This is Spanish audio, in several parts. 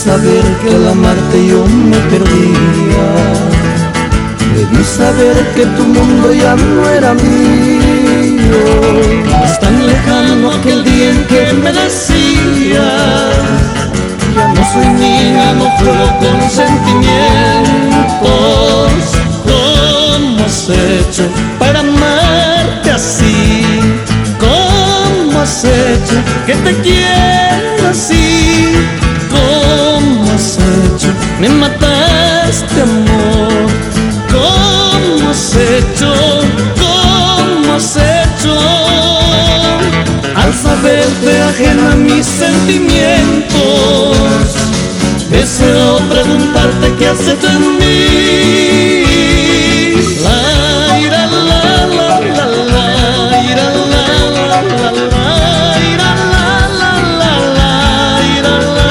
saber que al amarte yo me perdía. Debí saber que tu mundo ya no era mío. Es tan lejano aquel día en que me decías: ya no soy niña, no juego con sentimientos. ¿Cómo has hecho para amarte así? ¿Cómo has hecho que te quiera así? ¿Cómo has hecho? Me mataste, amor. ¿Cómo has hecho? ¿Cómo has hecho? Al saberte ajena a mis sentimientos, deseo preguntarte qué has hecho en mí. La ira, la la la la, ira, la la la la, ira, la la la la, ira, la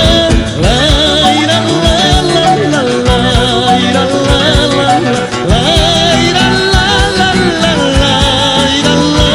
ira, la la la la, ira, la la la, ira, la la la la, ira, la.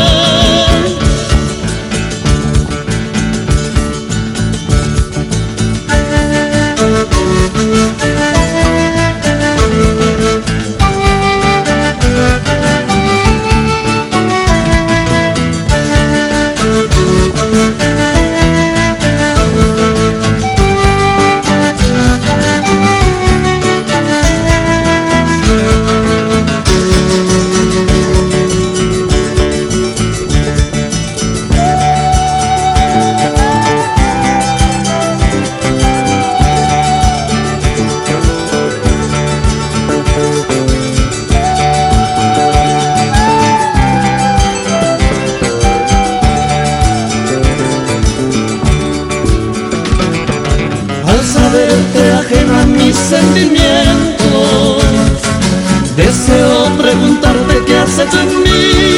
Al saberte ajena a mis sentimientos, deseo preguntarte qué has hecho en mí.